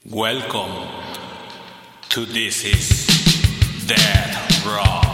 Welcome to This Is Dead Rock.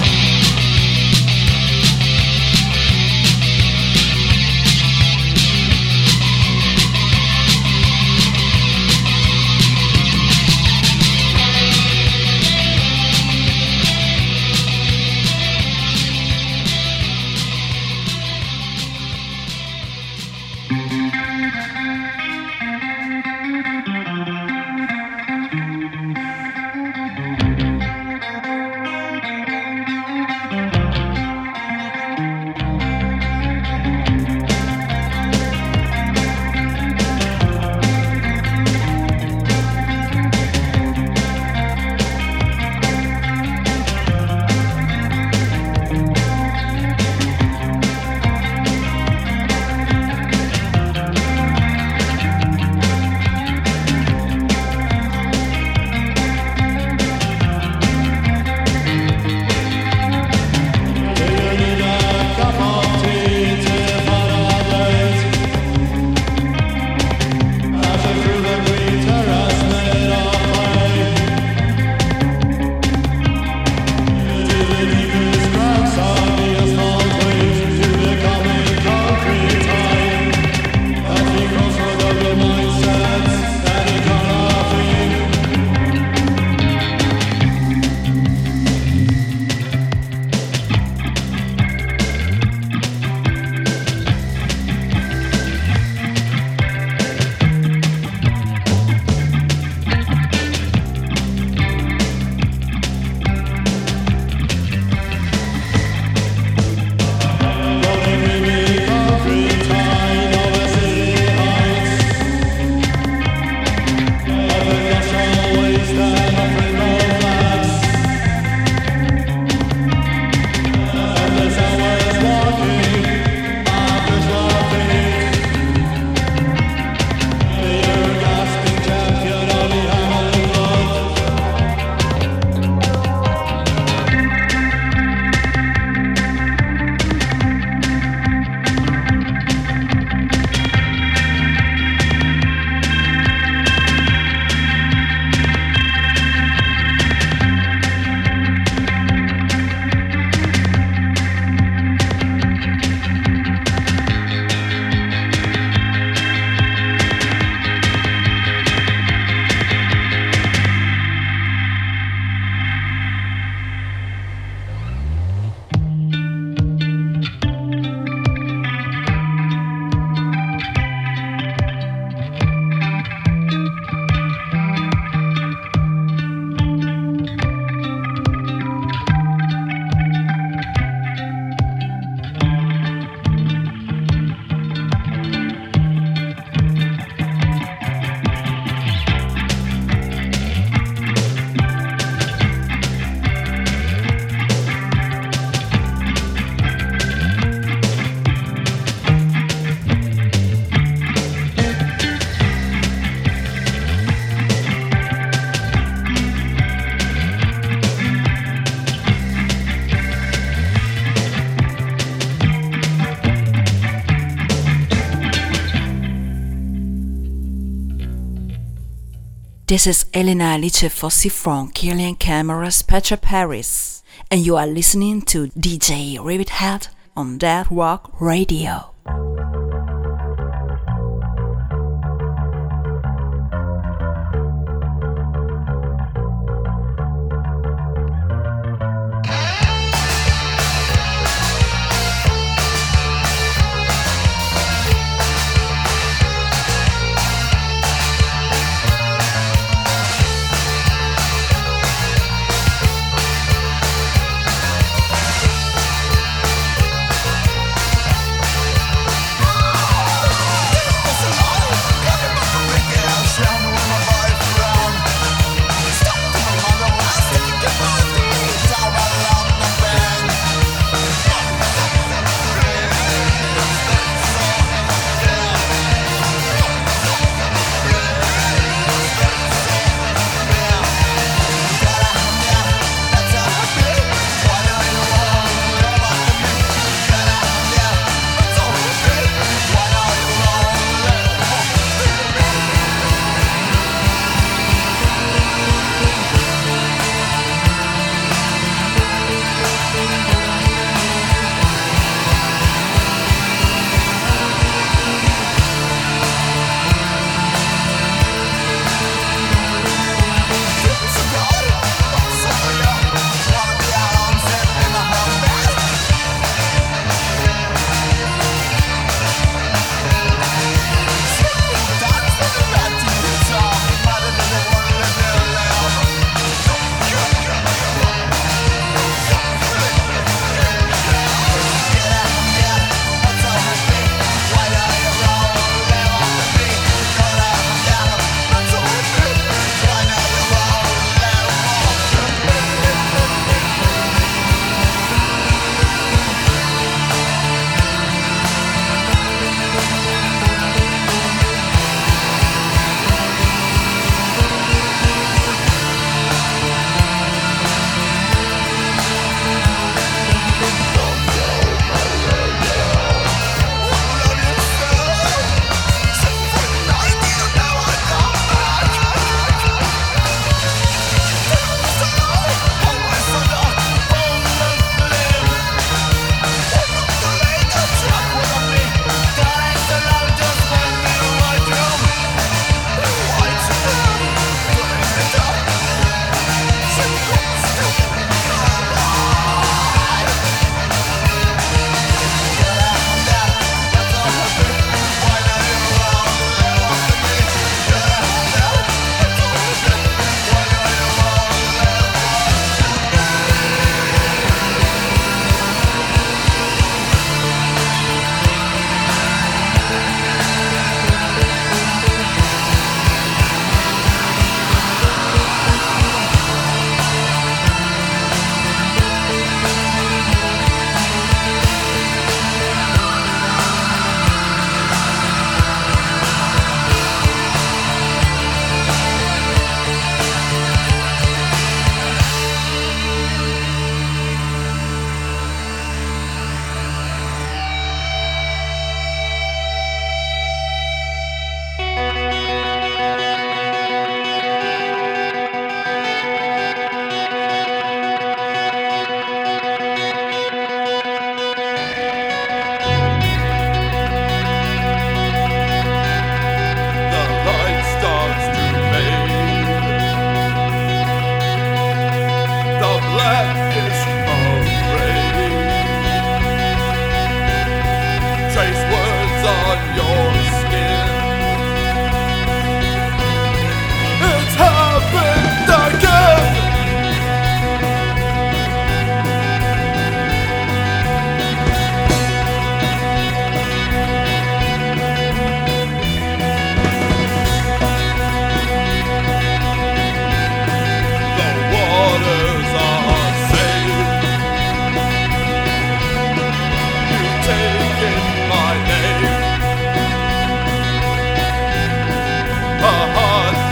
This is Elena Alice Fossi from Killian Cameras Petra Paris, and you are listening to DJ Rivithead on Dead Rock Radio.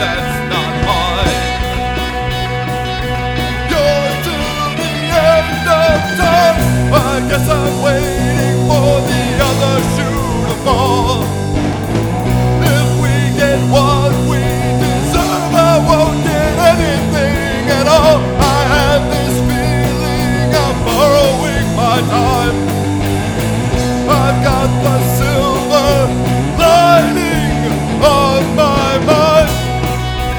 that's not mine. You're to the end of time. I guess I'm waiting for the other shoe to fall. If we get what we deserve, I won't get anything at all. I have this feeling I'm borrowing my time. I've got the silver lining on my mind.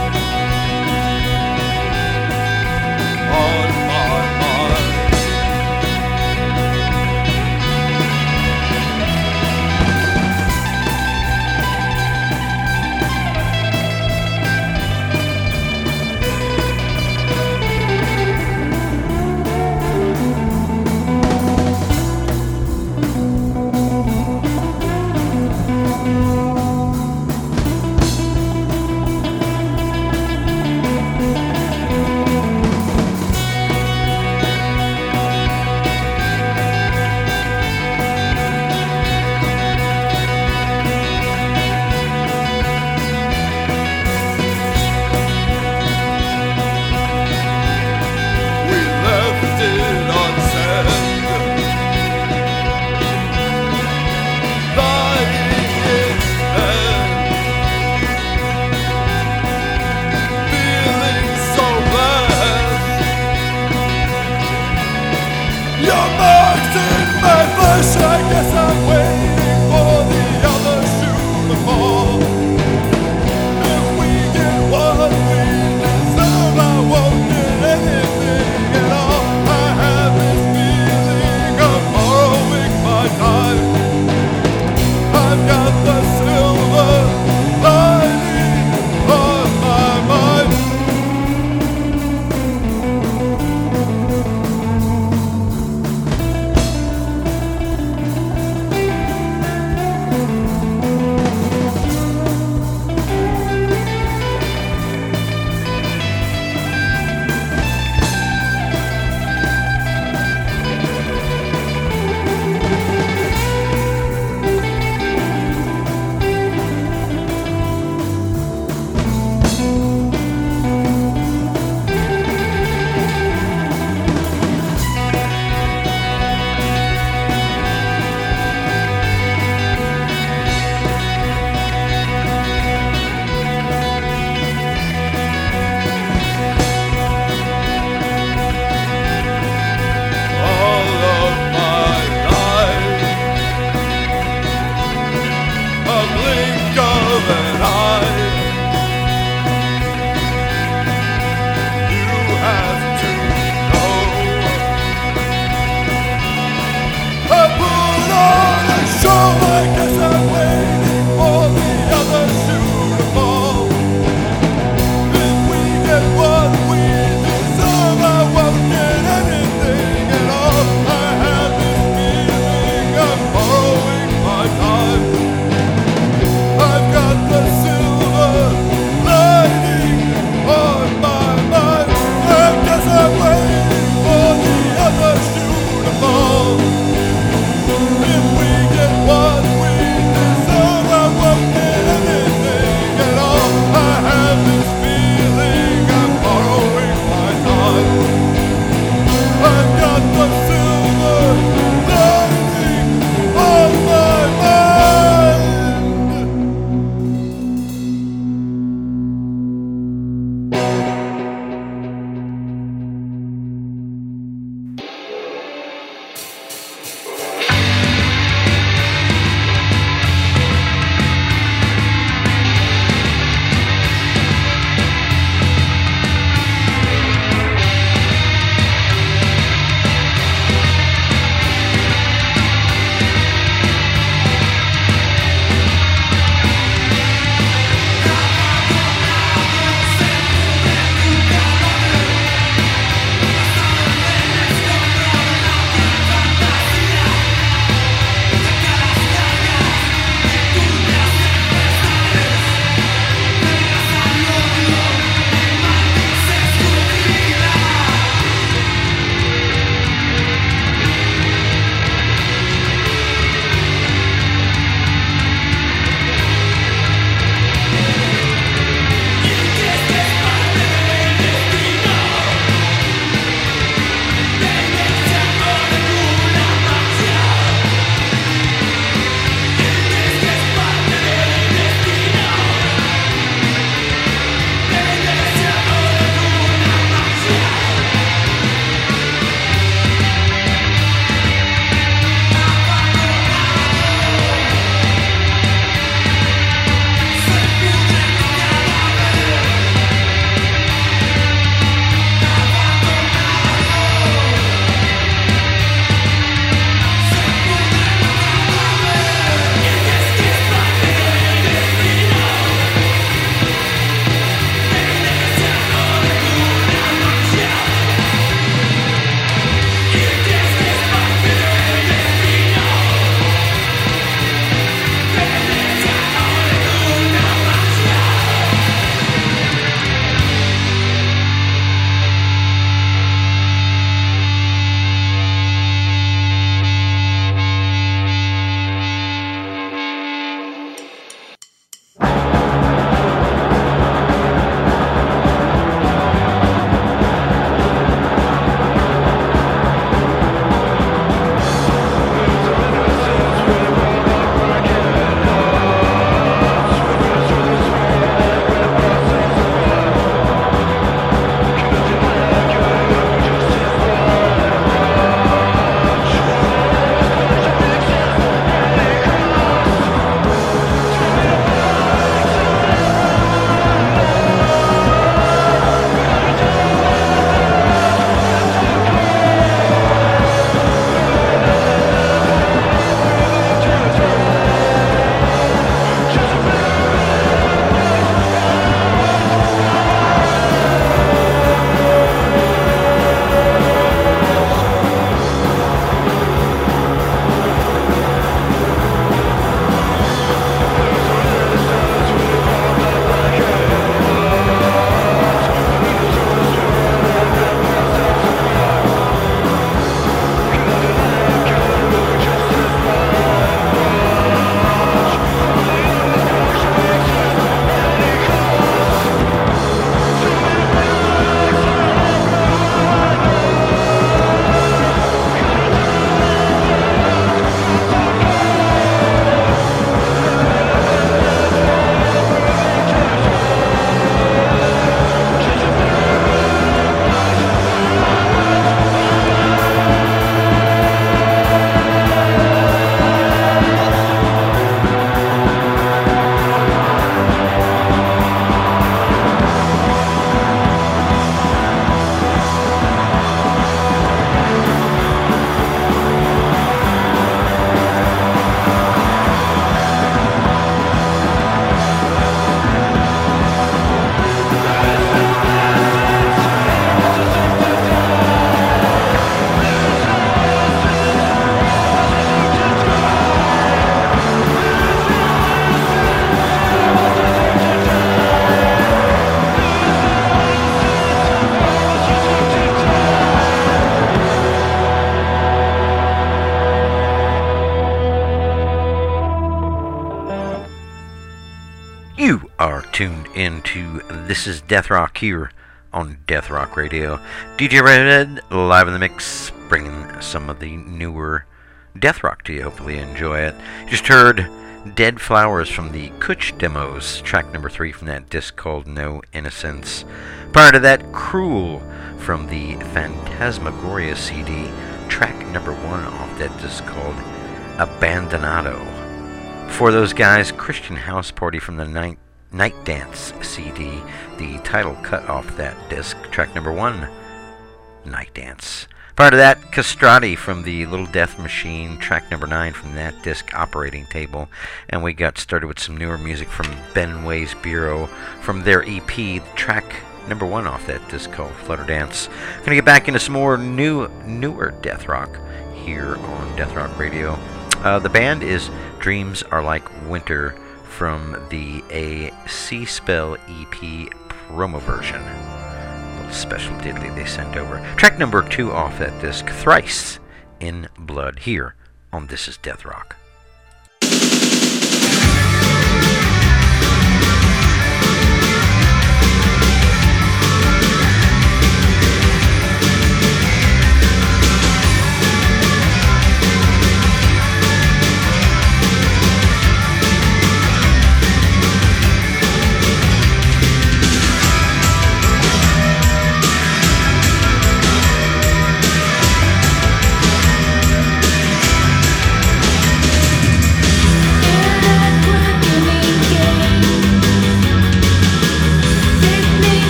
tuned into This is Death Rock here on Death Rock Radio. DJ Redhead live in the mix, bringing some of the newer Death Rock to you. Hopefully you enjoy it. Just heard Dead Flowers from the Kutch Demos, track number 3 from that disc called No Innocence. Prior to that, Cruel from the Phantasmagoria CD, track number 1 off that disc called Abandonado. For those guys, Christian House Party from the Night Dance CD, the title cut off that disc, track number 1, Night Dance. Prior to that, Castrati from the Little Death Machine, track number 9 from that disc, Operating Table. And we got started with some newer music from Ben Way's Bureau from their EP, track number 1 off that disc called Flutter Dance. Gonna get back into some more newer Death Rock here on Death Rock Radio. The band is Dreams Are Like Winter from the A Sea Spell EP promo version. A little special diddly they sent over. Track number 2 off that disc, Thrice in Blood, here on This is Death Rock.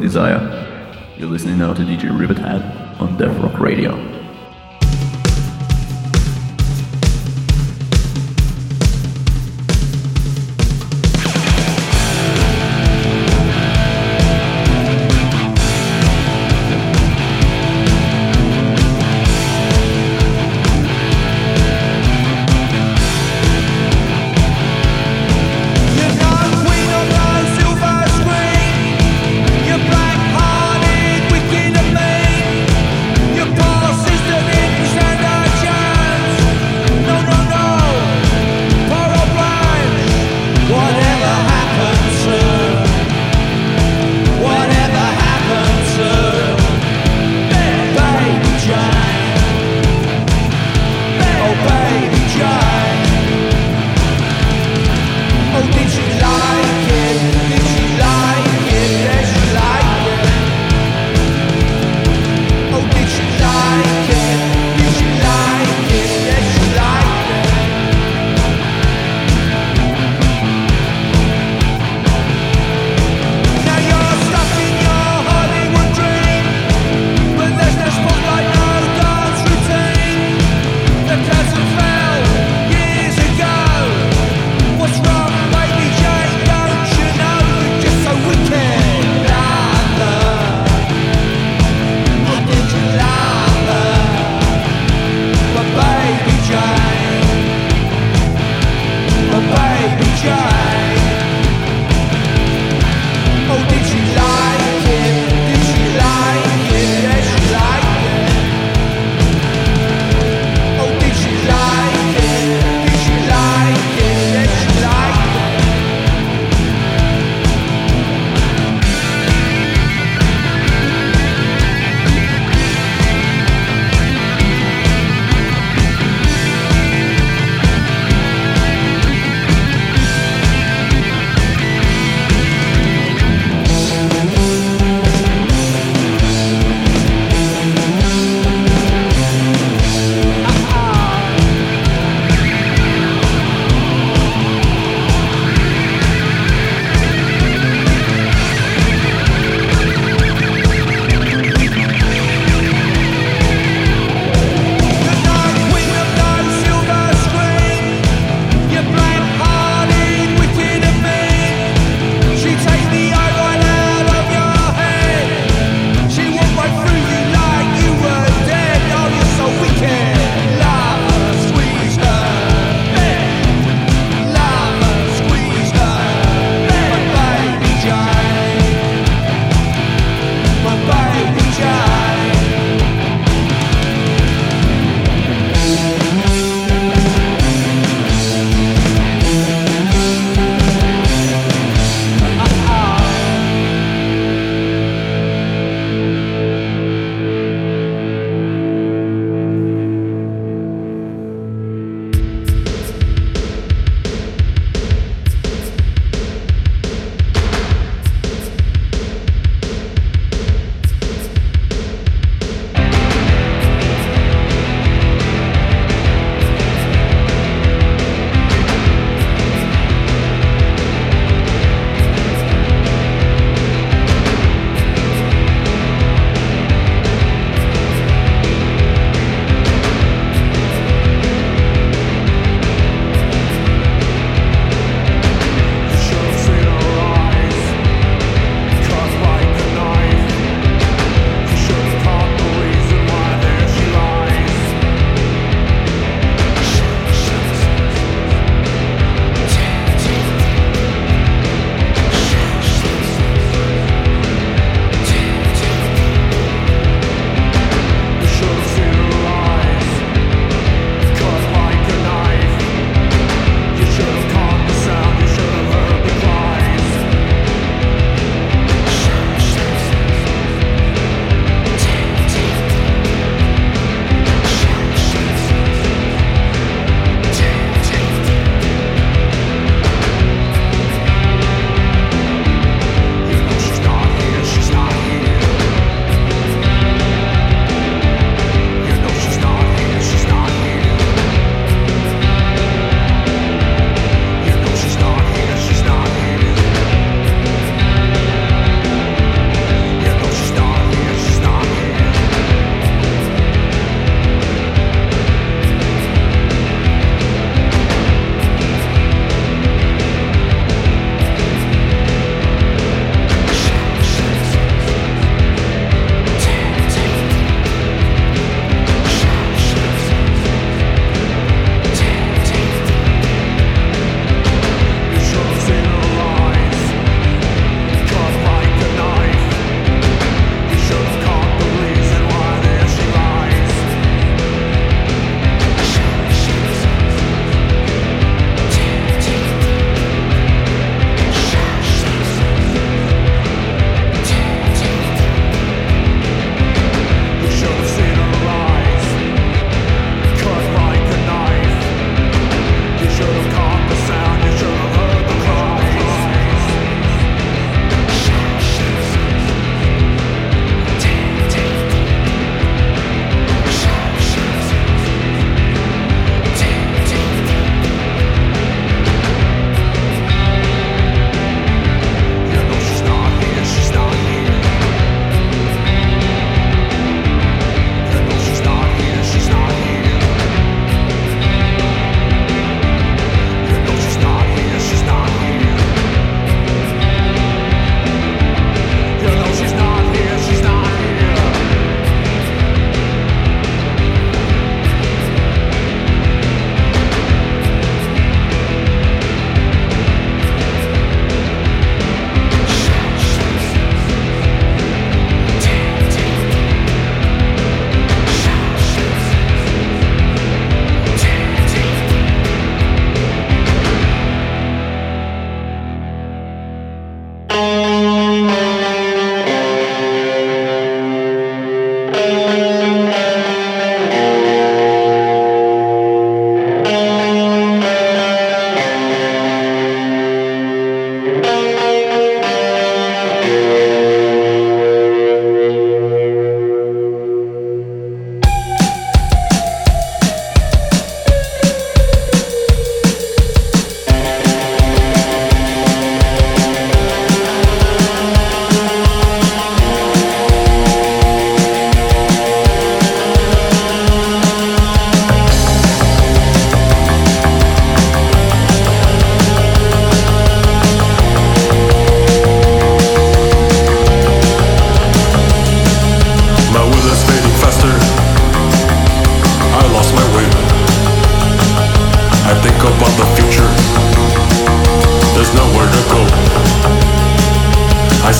Desire. You're listening now to DJ Rivethead on Death Rock Radio. Your black-hearted, wicked and mean. Your past is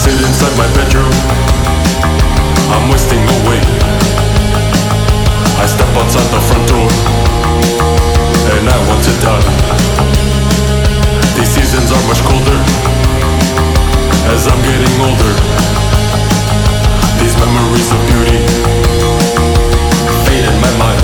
sit inside my bedroom, I'm wasting away. I step outside the front door, and I want to die. These seasons are much colder, as I'm getting older. These memories of beauty fade in my mind.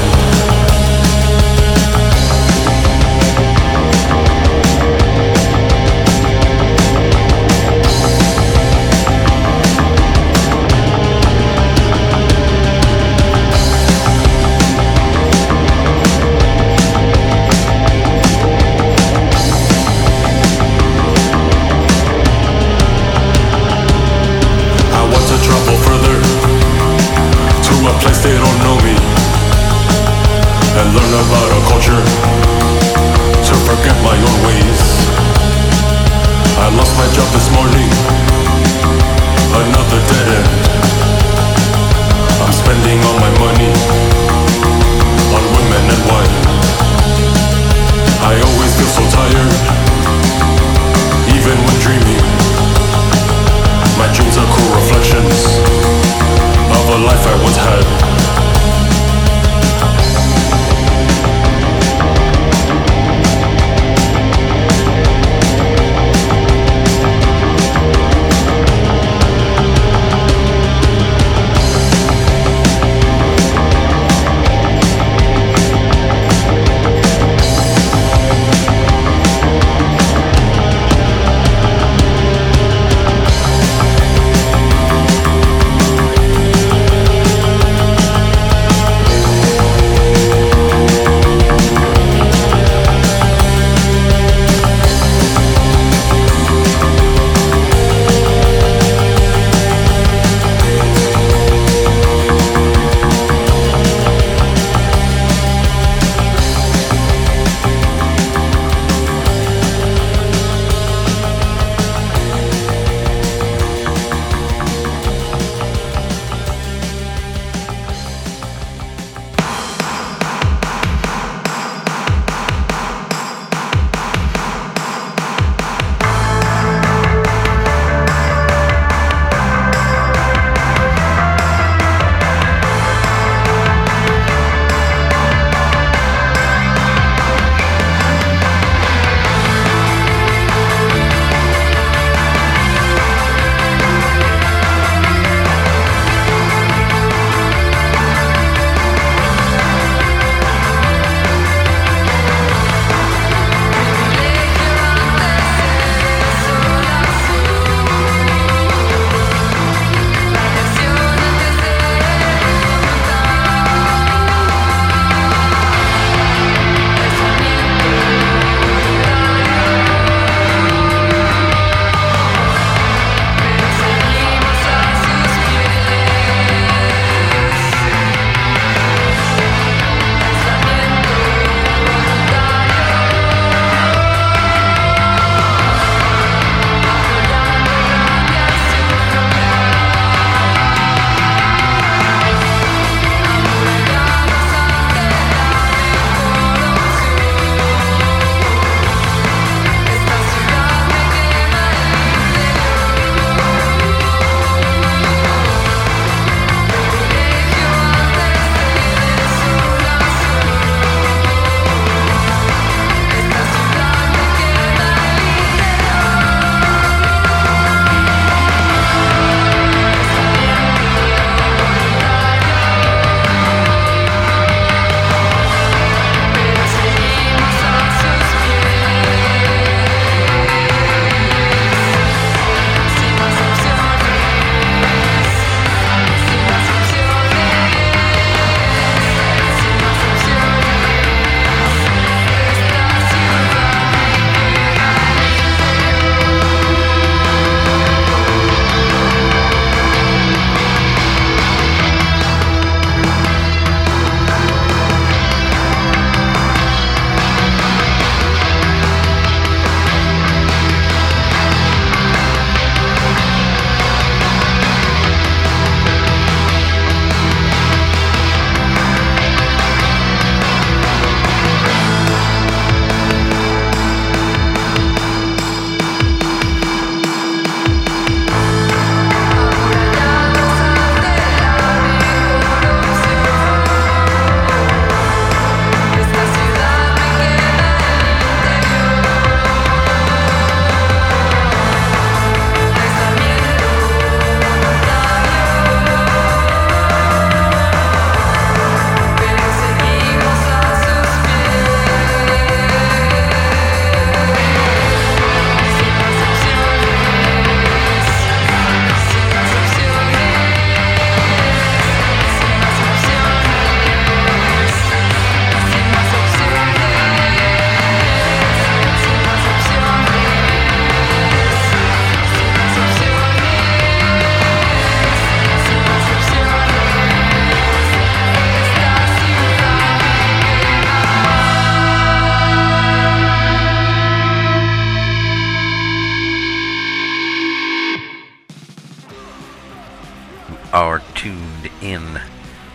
Place they don't know me, and learn about a culture to forget my own ways. I lost my job this morning, another dead end. I'm spending all my money on women and wine. I always feel so tired, even when dreaming. My dreams are cool reflections of a life I once had.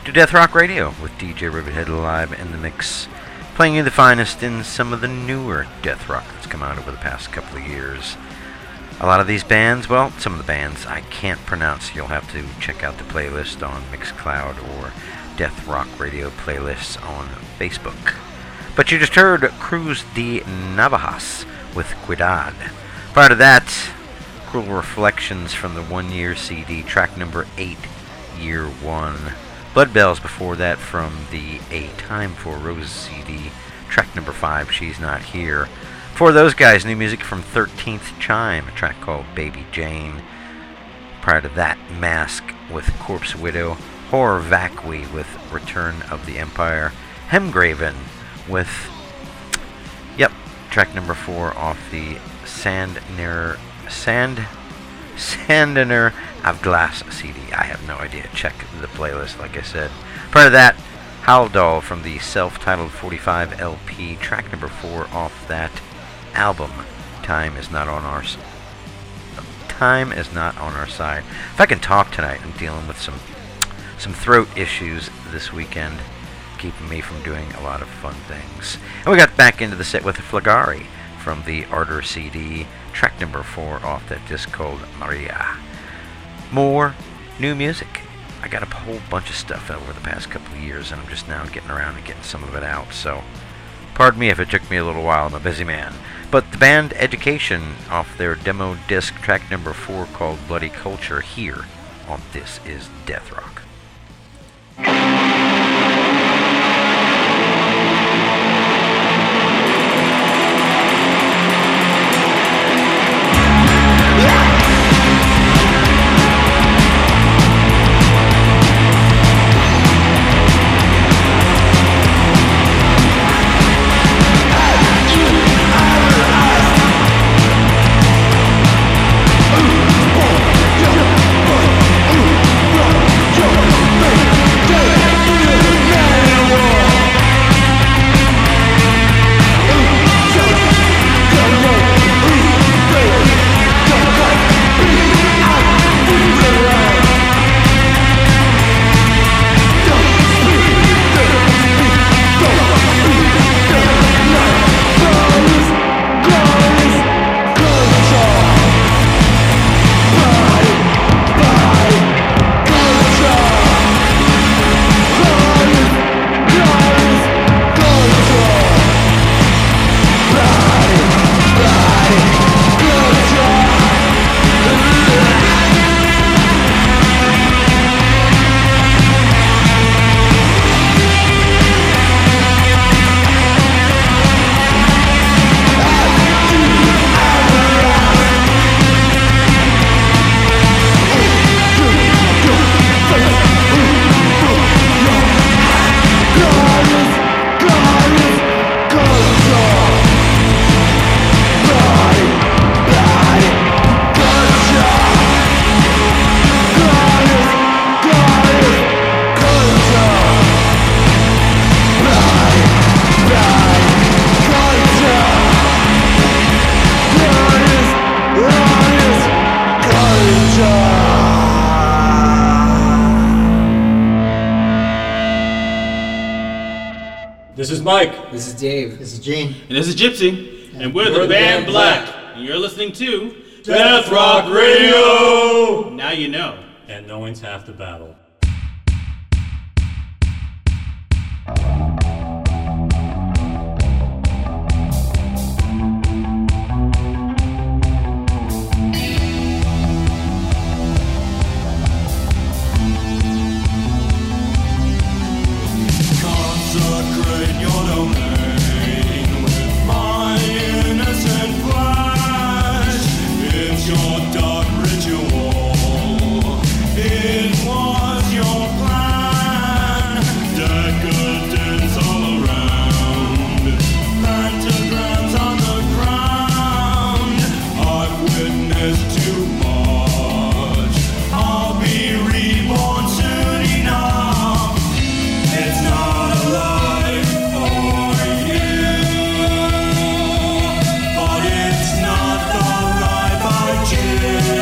to Death Rock Radio with DJ Rivethead live in the mix, playing you the finest in some of the newer death rock that's come out over the past couple of years. A lot of these bands, well, some of the bands I can't pronounce. You'll have to check out the playlist on Mixcloud or Death Rock Radio playlists on Facebook. But you just heard Cruz de Navajas with Cuidad. Prior to that, Cruel Reflections from the 1 Year CD, track number 8, Year 1. Blood Bells before that from the A Time for Roses CD, track number 5, She's Not Here. For those guys, new music from 13th Chime, a track called Baby Jane. Prior to that, Mask with Corpse Widow, Horror Vacui with Return of the Empire, Hemgraven with, track number 4 off the Sandner of Glass CD. I have no idea. Check the playlist, like I said. Prior to that, Haldol from the self-titled 45 LP, track number 4 off that album. Time is not on our side. If I can talk tonight, I'm dealing with some throat issues this weekend, keeping me from doing a lot of fun things. And we got back into the set with Flagari from the Ardor CD, track number 4 off that disc called Maria. More new music. I got a whole bunch of stuff over the past couple of years, and I'm just now getting around and getting some of it out, so pardon me if it took me a little while. I'm a busy man. But the band Education off their demo disc, track number 4 called Bloody Culture, here on This Is Death Rock. This is Mike. This is Dave. This is Gene. And this is Gypsy. And we're the band Black. And you're listening to Death Rock Radio. Now you know. And knowing's half the battle. Yeah.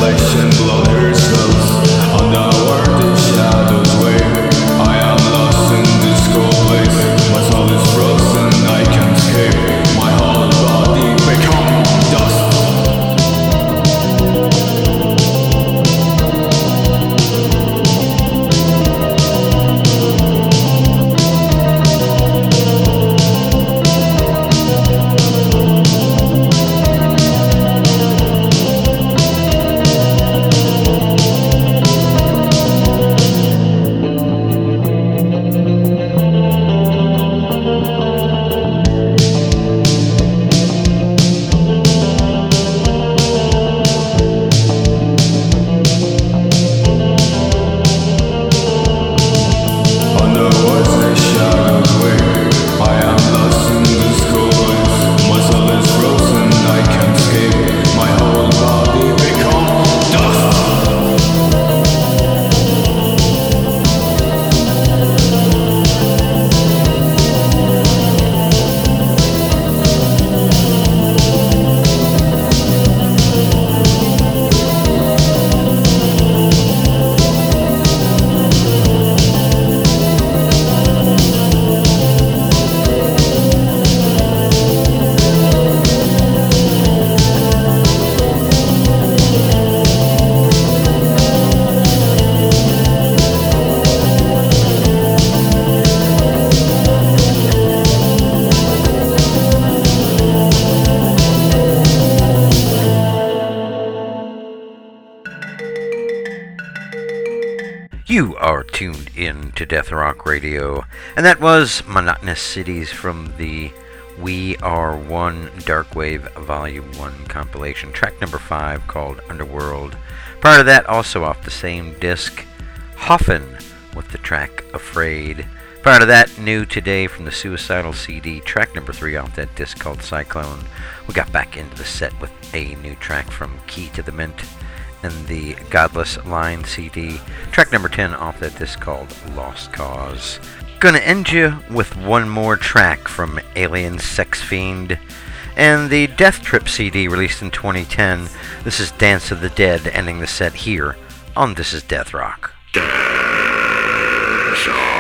flesh and blood herself. Underworld the shadows wave. I am lost in this cold place. My soul is frozen, I can't escape. My whole body become dust. You are tuned in to Death Rock Radio, and that was Monotonous Cities from the We Are One Darkwave Volume 1 compilation, track number 5 called Underworld. Prior to that, also off the same disc, Hoffen with the track Afraid. Prior to that, new today from the Suicidal CD, track number 3 off that disc called Cyclone. We got back into the set with a new track from Key to the Mint and the Godless Line CD, track number 10 off that disc called Lost Cause. Gonna end you with one more track from Alien Sex Fiend and the Death Trip CD released in 2010. This is Dance of the Dead, ending the set here on This Is Death Rock. Death Rock.